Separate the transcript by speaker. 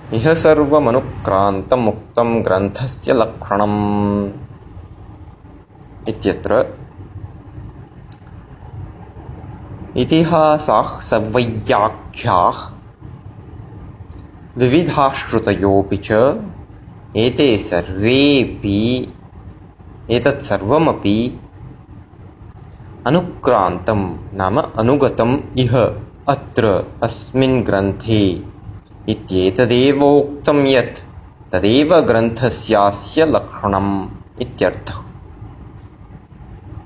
Speaker 1: इह सर्वमनुक्रान्तम् उक्तं ग्रन्थस्य लक्षणम् इत्यत्र इतिहासाः सर्वव्याख्याः विविधाश्रुतयोऽपि च एतत् सर्वमपि अनुक्रान्तं नाम अनुगतम् इह अत्र अस्मिन् ग्रन्थे इत्येतदेवोक्तं यत् तदेव ग्रन्थस्यास्य लक्षणम् इत्यर्थः।